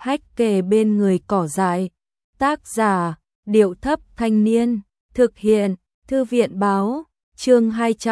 hách kề bên người cỏ dại. Tác giả, Điệu Thấp Thanh Niên, thực hiện, Thư viện Báo, chương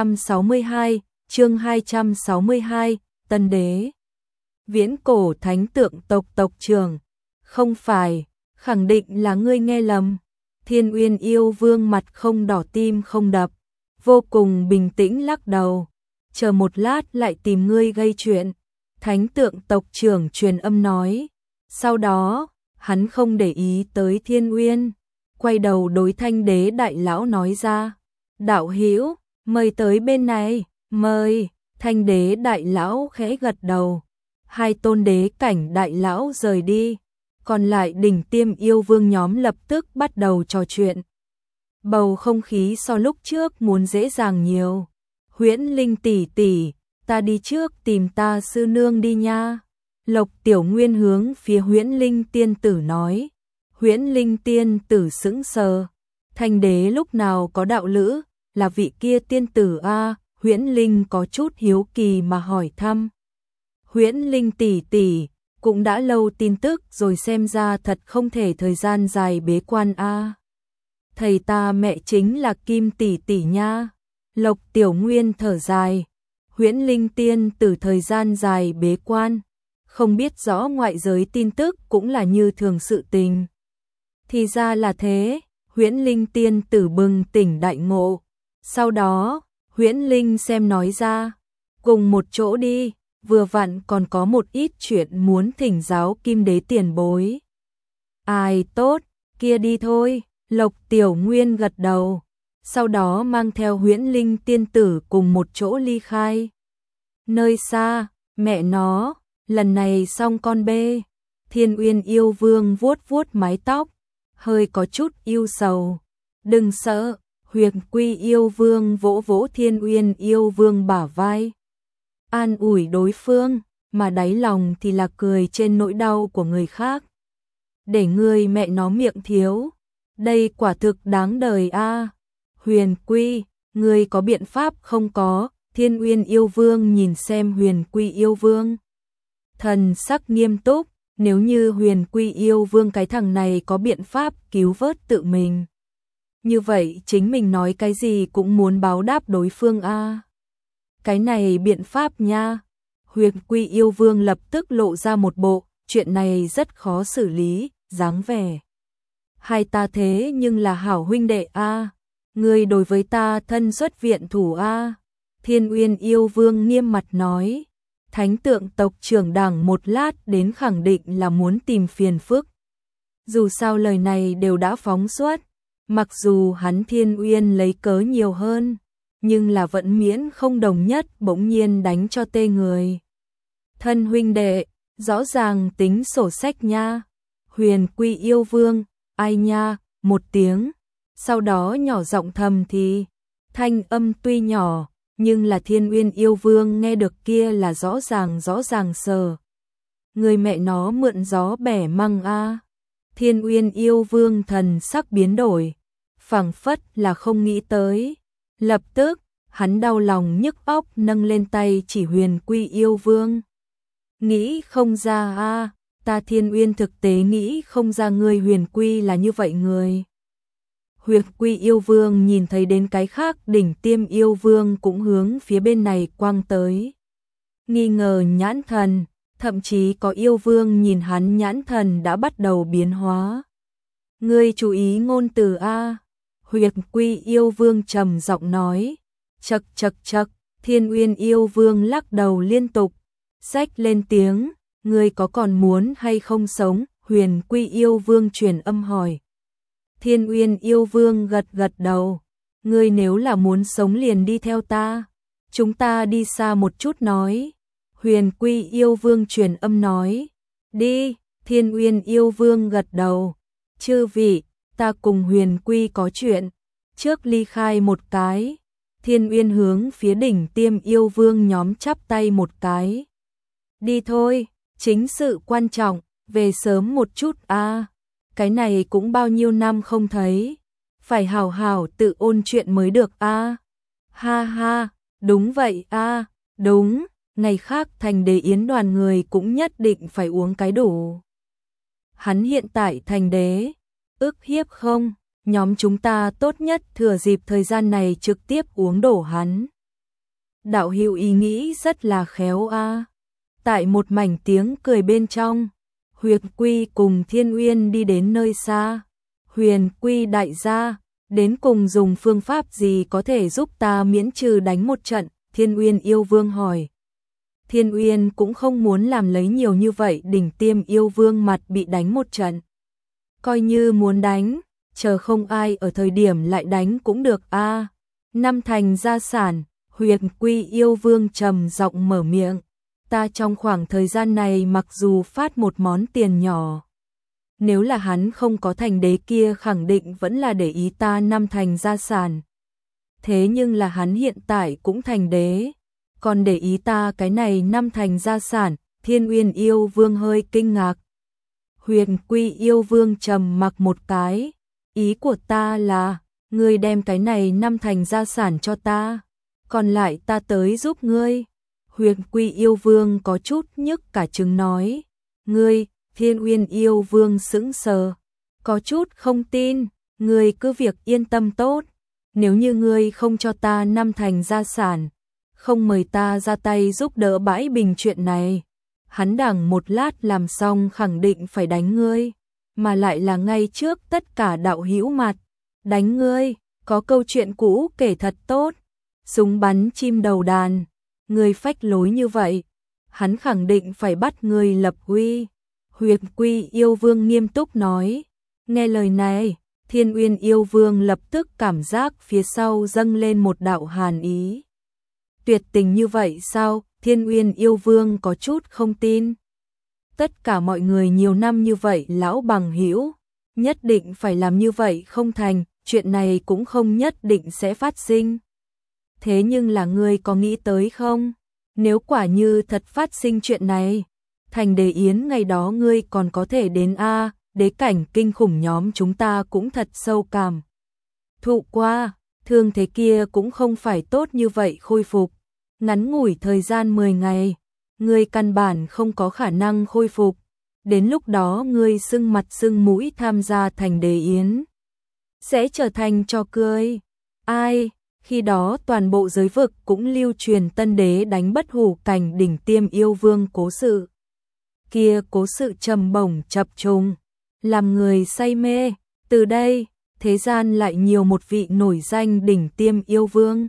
262, Tân Đế. Viễn cổ thánh tượng tộc tộc trưởng, không phải, khẳng định là ngươi nghe lầm. Thiên Uyên yêu vương mặt không đỏ tim không đập, vô cùng bình tĩnh lắc đầu, chờ một lát lại tìm ngươi gây chuyện. Thánh tượng tộc trưởng truyền âm nói, sau đó, hắn không để ý tới Thiên Uyên, quay đầu đối Thanh Đế đại lão nói ra, đạo hữu, mời tới bên này, mời. Thanh Đế đại lão khẽ gật đầu, hai tôn đế cảnh đại lão rời đi, còn lại đỉnh tiêm yêu vương nhóm lập tức bắt đầu trò chuyện. Bầu không khí so lúc trước muốn dễ dàng nhiều. Huyễn Linh tỷ tỷ, ta đi trước tìm ta sư nương đi nha. Lộc Tiểu Nguyên hướng phía Huyễn Linh tiên tử nói. Huyễn Linh tiên tử sững sờ. Thanh Đế lúc nào có đạo lữ, là vị kia tiên tử a? Huyễn Linh có chút hiếu kỳ mà hỏi thăm. Huyễn Linh tỷ tỷ, cũng đã lâu tin tức rồi, xem ra thật không thể thời gian dài bế quan a. Thầy ta mẹ chính là Kim tỷ tỷ nha. Lộc Tiểu Nguyên thở dài. Huyễn Linh tiên tử thời gian dài bế quan, không biết rõ ngoại giới tin tức cũng là như thường sự tình. Thì ra là thế, Huyễn Linh tiên tử bừng tỉnh đại ngộ. Sau đó, Huyễn Linh xem nói ra, cùng một chỗ đi, vừa vặn còn có một ít chuyện muốn thỉnh giáo Kim đế tiền bối. Ai tốt, kia đi thôi. Lộc Tiểu Nguyên gật đầu, sau đó mang theo Huyễn Linh tiên tử cùng một chỗ ly khai. Nơi xa, mẹ nó, lần này xong con bê. Thiên Uyên yêu vương vuốt vuốt mái tóc, hơi có chút yêu sầu. Đừng sợ. Huyền Quy yêu vương vỗ vỗ Thiên Uyên yêu vương bả vai, an ủi đối phương, mà đáy lòng thì là cười trên nỗi đau của người khác. Để ngươi mẹ nó miệng thiếu, đây quả thực đáng đời a. Huyền Quy, ngươi có biện pháp không có? Thiên Uyên yêu vương nhìn xem Huyền Quy yêu vương, thần sắc nghiêm túc. Nếu như Huyền Quy yêu vương cái thằng này có biện pháp cứu vớt tự mình, như vậy chính mình nói cái gì cũng muốn báo đáp đối phương a. Cái này biện pháp nha. Huyền Quy yêu vương lập tức lộ ra một bộ chuyện này rất khó xử lý dáng vẻ. Hai ta thế nhưng là hảo huynh đệ a, ngươi đối với ta thân xuất viện thủ a. Thiên Uyên yêu vương nghiêm mặt nói. Thánh tượng tộc trưởng đẳng một lát đến khẳng định là muốn tìm phiền phức. Dù sao lời này đều đã phóng xuất, mặc dù hắn Thiên Uyên lấy cớ nhiều hơn, nhưng là vẫn miễn không đồng nhất bỗng nhiên đánh cho tê người. Thân huynh đệ, rõ ràng tính sổ sách nha. Huyền Quy yêu vương, ai nha, một tiếng, sau đó nhỏ giọng thầm thì, thanh âm tuy nhỏ, nhưng là Thiên Uyên yêu vương nghe được kia là rõ ràng sờ. Người mẹ nó mượn gió bẻ măng a. Thiên Uyên yêu vương thần sắc biến đổi, phảng phất là không nghĩ tới. Lập tức, hắn đau lòng nhức óc nâng lên tay chỉ Huyền Quy yêu vương. Nghĩ không ra a, ta Thiên Uyên thực tế nghĩ không ra ngươi Huyền Quy là như vậy người. Huyền Quy yêu vương nhìn thấy đến cái khác đỉnh tiêm yêu vương cũng hướng phía bên này quang tới. Nghi ngờ nhãn thần, thậm chí có yêu vương nhìn hắn nhãn thần đã bắt đầu biến hóa. Ngươi chú ý ngôn từ a. Huyền Quy yêu vương trầm giọng nói. Chậc chậc chậc, Thiên Uyên yêu vương lắc đầu liên tục, xách lên tiếng, ngươi có còn muốn hay không sống? Huyền Quy yêu vương truyền âm hỏi. Thiên Uyên yêu vương gật gật đầu, ngươi nếu là muốn sống liền đi theo ta, chúng ta đi xa một chút nói. Huyền Quy yêu vương truyền âm nói, đi. Thiên Uyên yêu vương gật đầu, chư vị, ta cùng Huyền Quy có chuyện, trước ly khai một cái. Thiên Uyên hướng phía đỉnh tiêm yêu vương nhóm chắp tay một cái. Đi thôi, chính sự quan trọng, về sớm một chút a. Cái này cũng bao nhiêu năm không thấy, phải hảo hảo tự ôn chuyện mới được a. Ha ha, đúng vậy a, đúng, ngày khác thành đế yến đoàn người cũng nhất định phải uống cái đủ. hắn hiện tại thành đế, ức hiếp không, nhóm chúng ta tốt nhất thừa dịp thời gian này trực tiếp uống đổ hắn. Đạo hữu ý nghĩ rất là khéo a. Tại một mảnh tiếng cười bên trong, Huyền Quy cùng Thiên Uyên đi đến nơi xa. Huyền Quy đại gia, đến cùng dùng phương pháp gì có thể giúp ta miễn trừ đánh một trận? Thiên Uyên yêu vương hỏi. Thiên Uyên cũng không muốn làm lấy nhiều như vậy đỉnh tiêm yêu vương mặt bị đánh một trận. Coi như muốn đánh, chờ không ai ở thời điểm lại đánh cũng được a. Năm thành gia sản, Huyền Quy yêu vương trầm giọng mở miệng. Ta trong khoảng thời gian này mặc dù phát một món tiền nhỏ. Nếu là hắn không có thành đế kia khẳng định vẫn là để ý ta năm thành gia sản. Thế nhưng là hắn hiện tại cũng thành đế. Còn để ý ta cái này năm thành gia sản, Thiên Uyên yêu vương hơi kinh ngạc. Huyền Quy yêu vương trầm mặc một cái. Ý của ta là, ngươi đem cái này năm thành gia sản cho ta. Còn lại ta tới giúp ngươi. Huyền Quy yêu vương có chút nhức cả trứng nói. Ngươi, Thiên Uyên yêu vương sững sờ. Có chút không tin, ngươi cứ việc yên tâm tốt. Nếu như ngươi không cho ta năm thành gia sản, không mời ta ra tay giúp đỡ bãi bình chuyện này. Hắn đằng một lát làm xong khẳng định phải đánh ngươi. Mà lại là ngay trước tất cả đạo hữu mặt. Đánh ngươi, có câu chuyện cũ kể thật tốt. Súng bắn chim đầu đàn. Ngươi phách lối như vậy, hắn khẳng định phải bắt ngươi lập uy. Huyền Quy yêu vương nghiêm túc nói. Nghe lời này, Thiên Uyên yêu vương lập tức cảm giác phía sau dâng lên một đạo hàn ý. Tuyệt tình như vậy sao? Thiên Uyên yêu vương có chút không tin. Tất cả mọi người nhiều năm như vậy lão bằng hữu, nhất định phải làm như vậy không thành, chuyện này cũng không nhất định sẽ phát sinh. Thế nhưng là ngươi có nghĩ tới không? Nếu quả như thật phát sinh chuyện này, thành đế yến ngày đó ngươi còn có thể đến a, đế cảnh kinh khủng nhóm chúng ta cũng thật sâu cảm. Thụ qua, thương thế kia cũng không phải tốt như vậy khôi phục. Ngắn ngủi thời gian 10 ngày, ngươi căn bản không có khả năng khôi phục. Đến lúc đó ngươi sưng mặt sưng mũi tham gia thành đế yến. Sẽ trở thành trò cười. Ai? Khi đó toàn bộ giới vực cũng lưu truyền tân đế đánh bất hủ cảnh đỉnh tiêm yêu vương cố sự. Kia cố sự trầm bổng chập trùng, làm người say mê. Từ đây, thế gian lại nhiều một vị nổi danh đỉnh tiêm yêu vương.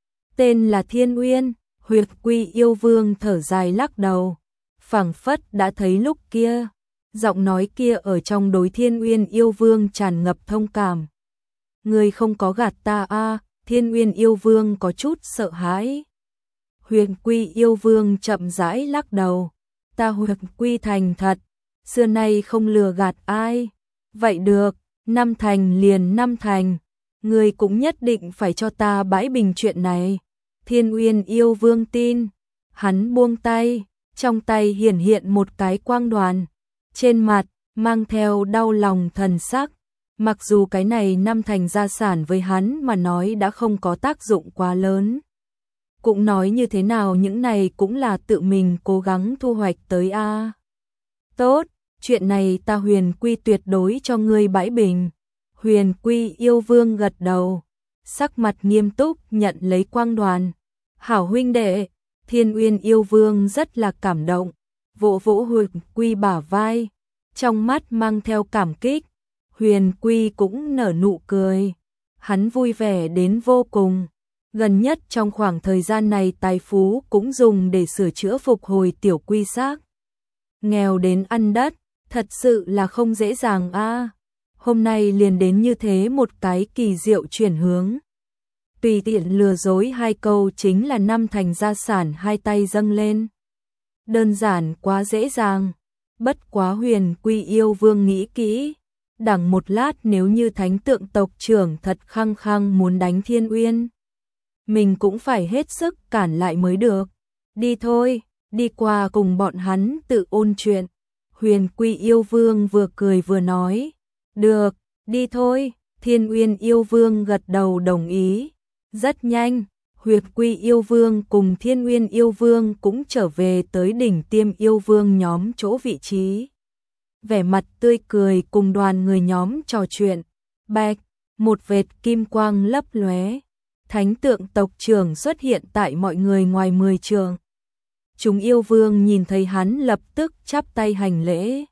Tên là Thiên Uyên. Huyền Quy yêu vương thở dài lắc đầu. Phảng phất đã thấy lúc kia. Giọng nói kia ở trong đối Thiên Uyên yêu vương tràn ngập thông cảm. Người không có gạt ta a. Thiên Uyên yêu vương có chút sợ hãi. Huyền Quy yêu vương chậm rãi lắc đầu. Ta Huyền Quy thành thật, xưa nay không lừa gạt ai. Vậy được, năm thành liền năm thành. Người cũng nhất định phải cho ta bãi bình chuyện này. Thiên Uyên yêu vương tin. Hắn buông tay, trong tay hiển hiện một cái quang đoàn. Trên mặt, mang theo đau lòng thần sắc. Mặc dù cái này năm thành gia sản với hắn mà nói đã không có tác dụng quá lớn. Cũng nói như thế nào những này cũng là tự mình cố gắng thu hoạch tới a. Tốt, chuyện này ta Huyền Quy tuyệt đối cho ngươi bãi bình. Huyền Quy yêu vương gật đầu, sắc mặt nghiêm túc nhận lấy quang đoàn. Hảo huynh đệ, Thiên Uyên yêu vương rất là cảm động, vỗ vỗ Huyền Quy bả vai, trong mắt mang theo cảm kích. Huyền Quy cũng nở nụ cười, hắn vui vẻ đến vô cùng. Gần nhất trong khoảng thời gian này tài phú cũng dùng để sửa chữa phục hồi tiểu quy xác. Nghèo đến ăn đất, thật sự là không dễ dàng a. Hôm nay liền đến như thế một cái kỳ diệu chuyển hướng. Tùy tiện lừa dối hai câu chính là năm thành gia sản hai tay dâng lên. Đơn giản quá dễ dàng. Bất quá Huyền Quy yêu vương nghĩ kỹ. Đằng một lát nếu như thánh tượng tộc trưởng thật khăng khăng muốn đánh Thiên Uyên, mình cũng phải hết sức cản lại mới được. Đi thôi, đi qua cùng bọn hắn tự ôn chuyện. Huyền Quy yêu vương vừa cười vừa nói. Được, đi thôi. Thiên Uyên yêu vương gật đầu đồng ý. Rất nhanh, Huyền Quy yêu vương cùng Thiên Uyên yêu vương cũng trở về tới đỉnh tiêm yêu vương nhóm chỗ vị trí. vẻ mặt tươi cười cùng đoàn người nhóm trò chuyện. Bạch, một vệt kim quang lấp lóe. Thánh tượng tộc trưởng xuất hiện tại mọi người ngoài 10 trường. Chúng yêu vương nhìn thấy hắn lập tức chắp tay hành lễ.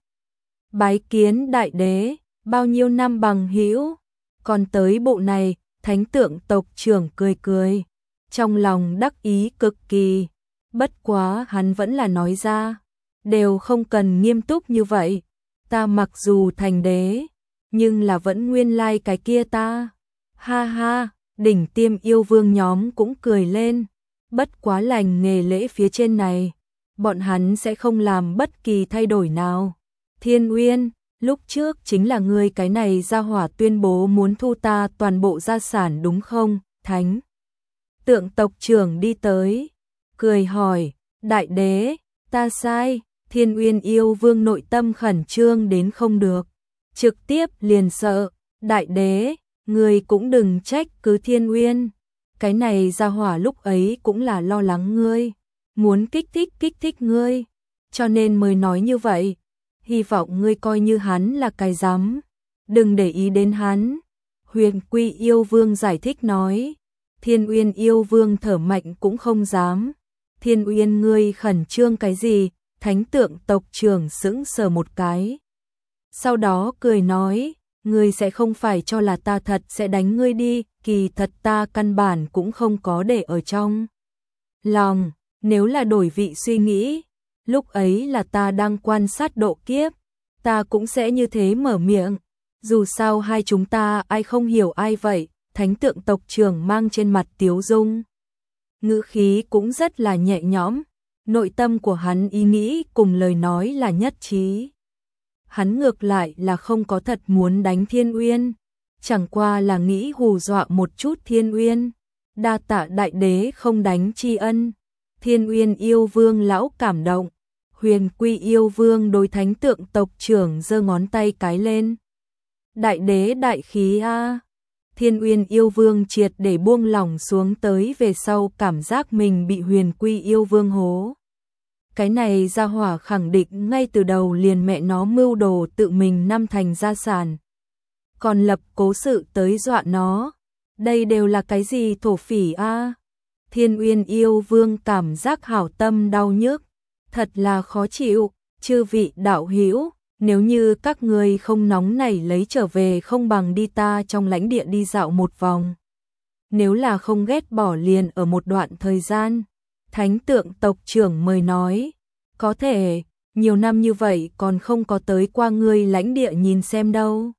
Bái kiến đại đế, bao nhiêu năm bằng hữu. Còn tới bộ này, thánh tượng tộc trưởng cười cười. Trong lòng đắc ý cực kỳ. Bất quá hắn vẫn là nói ra. Đều không cần nghiêm túc như vậy. Ta mặc dù thành đế, nhưng là vẫn nguyên lai cái kia ta. Ha ha, đỉnh tiêm yêu vương nhóm cũng cười lên. Bất quá lành nghề lễ phía trên này, bọn hắn sẽ không làm bất kỳ thay đổi nào. Thiên Uyên, lúc trước chính là ngươi cái này gia hỏa tuyên bố muốn thu ta toàn bộ gia sản đúng không? Thánh tượng tộc trưởng đi tới, cười hỏi, đại đế, ta sai. Thiên Uyên yêu vương nội tâm khẩn trương đến không được, trực tiếp liền sợ, đại đế, ngươi cũng đừng trách cứ Thiên Uyên. Cái này gia hỏa lúc ấy cũng là lo lắng ngươi, muốn kích thích ngươi, cho nên mới nói như vậy. Hy vọng ngươi coi như hắn là cái rắm, đừng để ý đến hắn. Huyền Quy yêu vương giải thích nói. Thiên Uyên yêu vương thở mạnh cũng không dám. Thiên Uyên ngươi khẩn trương cái gì? Thánh tượng tộc trưởng sững sờ một cái. Sau đó cười nói, ngươi sẽ không phải cho là ta thật sẽ đánh ngươi đi, kỳ thật ta căn bản cũng không có để ở trong lòng. Nếu là đổi vị suy nghĩ, lúc ấy là ta đang quan sát độ kiếp, ta cũng sẽ như thế mở miệng. Dù sao hai chúng ta ai không hiểu ai vậy. Thánh tượng tộc trưởng mang trên mặt tiếu dung, ngữ khí cũng rất là nhẹ nhõm. Nội tâm của hắn ý nghĩ cùng lời nói là nhất trí. Hắn ngược lại là không có thật muốn đánh Thiên Uyên, chẳng qua là nghĩ hù dọa một chút Thiên Uyên. Đa tạ đại đế không đánh tri ân. Thiên Uyên yêu vương lão cảm động. Huyền Quy yêu vương đối thánh tượng tộc trưởng giơ ngón tay cái lên. Đại đế đại khí a. Thiên Uyên yêu vương triệt để buông lỏng xuống tới về sau cảm giác mình bị Huyền Quy yêu vương hố. Cái này gia hỏa khẳng định ngay từ đầu liền mẹ nó mưu đồ tự mình năm thành gia sản. Còn lập cố sự tới dọa nó. Đây đều là cái gì thổ phỉ a? Thiên Uyên yêu vương cảm giác hảo tâm đau nhức. Thật là khó chịu, chư vị đạo hữu. Nếu như các người không nóng nảy lấy trở về không bằng đi ta trong lãnh địa đi dạo một vòng. Nếu là không ghét bỏ liền ở một đoạn thời gian. Thánh tượng tộc trưởng mời nói. Có thể, nhiều năm như vậy còn không có tới qua ngươi lãnh địa nhìn xem đâu.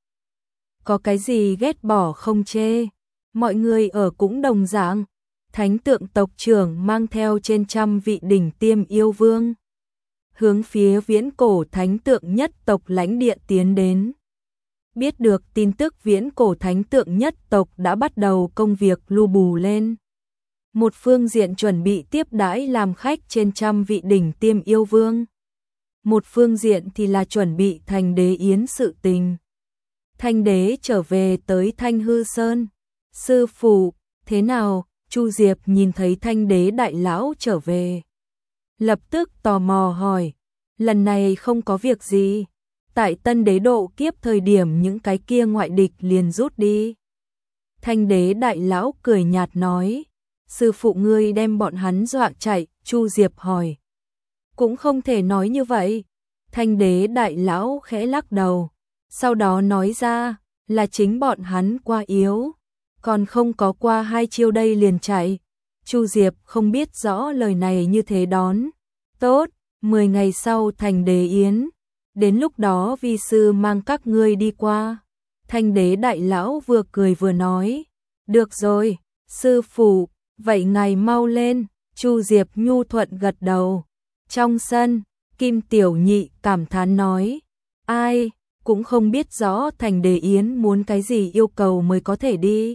Có cái gì ghét bỏ không chê. Mọi người ở cũng đồng dạng. Thánh tượng tộc trưởng mang theo trên trăm vị đỉnh tiêm yêu vương. Hướng phía viễn cổ thánh tượng nhất tộc lãnh địa tiến đến. Biết được tin tức viễn cổ thánh tượng nhất tộc đã bắt đầu công việc lu bù lên. Một phương diện chuẩn bị tiếp đãi làm khách trên trăm vị đỉnh tiêm yêu vương. Một phương diện thì là chuẩn bị thành đế yến sự tình. Thanh đế trở về tới Thanh Hư Sơn. Sư phụ, thế nào? Chu Diệp nhìn thấy Thanh đế đại lão trở về. Lập tức tò mò hỏi. Lần này không có việc gì. Tại tân đế độ kiếp thời điểm những cái kia ngoại địch liền rút đi. Thanh đế đại lão cười nhạt nói. Sư phụ ngươi đem bọn hắn dọa chạy. Chu Diệp hỏi. Cũng không thể nói như vậy. Thanh đế đại lão khẽ lắc đầu. Sau đó nói ra là chính bọn hắn qua yếu. Còn không có qua hai chiêu đây liền chạy. Chu Diệp không biết rõ lời này như thế đón. Tốt, 10 ngày sau thành đế yến. Đến lúc đó vi sư mang các ngươi đi qua. Thanh đế đại lão vừa cười vừa nói. Được rồi, sư phụ, vậy ngài mau lên. Chu Diệp nhu thuận gật đầu. Trong sân, Kim Tiểu Nhị cảm thán nói. Ai, cũng không biết rõ thành đế yến muốn cái gì yêu cầu mới có thể đi.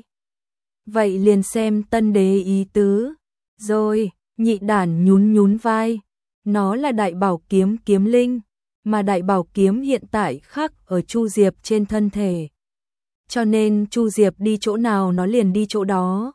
Vậy liền xem tân đế ý tứ. Rồi, nhị đản nhún nhún vai. Nó là đại bảo kiếm kiếm linh, mà đại bảo kiếm hiện tại khắc ở Chu Diệp trên thân thể. Cho nên Chu Diệp đi chỗ nào nó liền đi chỗ đó.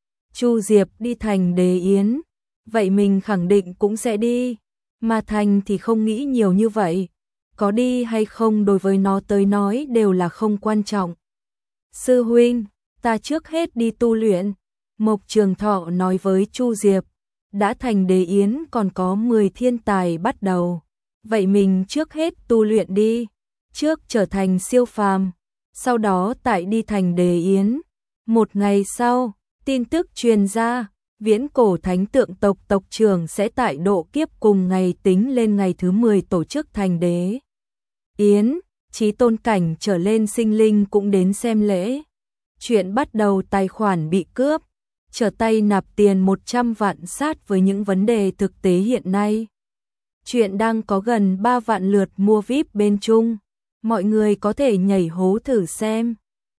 Chu Diệp đi thành đế yến, vậy mình khẳng định cũng sẽ đi. Mà thành thì không nghĩ nhiều như vậy. có đi hay không đối với nó tới nói đều là không quan trọng. Sư huynh, ta trước hết đi tu luyện, Mộc Trường Thọ nói với Chu Diệp, đã thành đế yến còn có 10 thiên tài bắt đầu, vậy mình trước hết tu luyện đi, trước trở thành siêu phàm, sau đó tại đi thành đế yến. Một ngày sau, tin tức truyền ra, viễn cổ thánh tượng tộc tộc trưởng sẽ tại độ kiếp cùng ngày tính lên ngày thứ 10 tổ chức thành đế yến, chí tôn cảnh trở lên sinh linh cũng đến xem lễ. Chuyện bắt đầu tài khoản bị cướp, trở tay nạp tiền 100 vạn sát với những vấn đề thực tế hiện nay. Chuyện đang có gần 3 vạn lượt mua VIP bên Trung, mọi người có thể nhảy hố thử xem.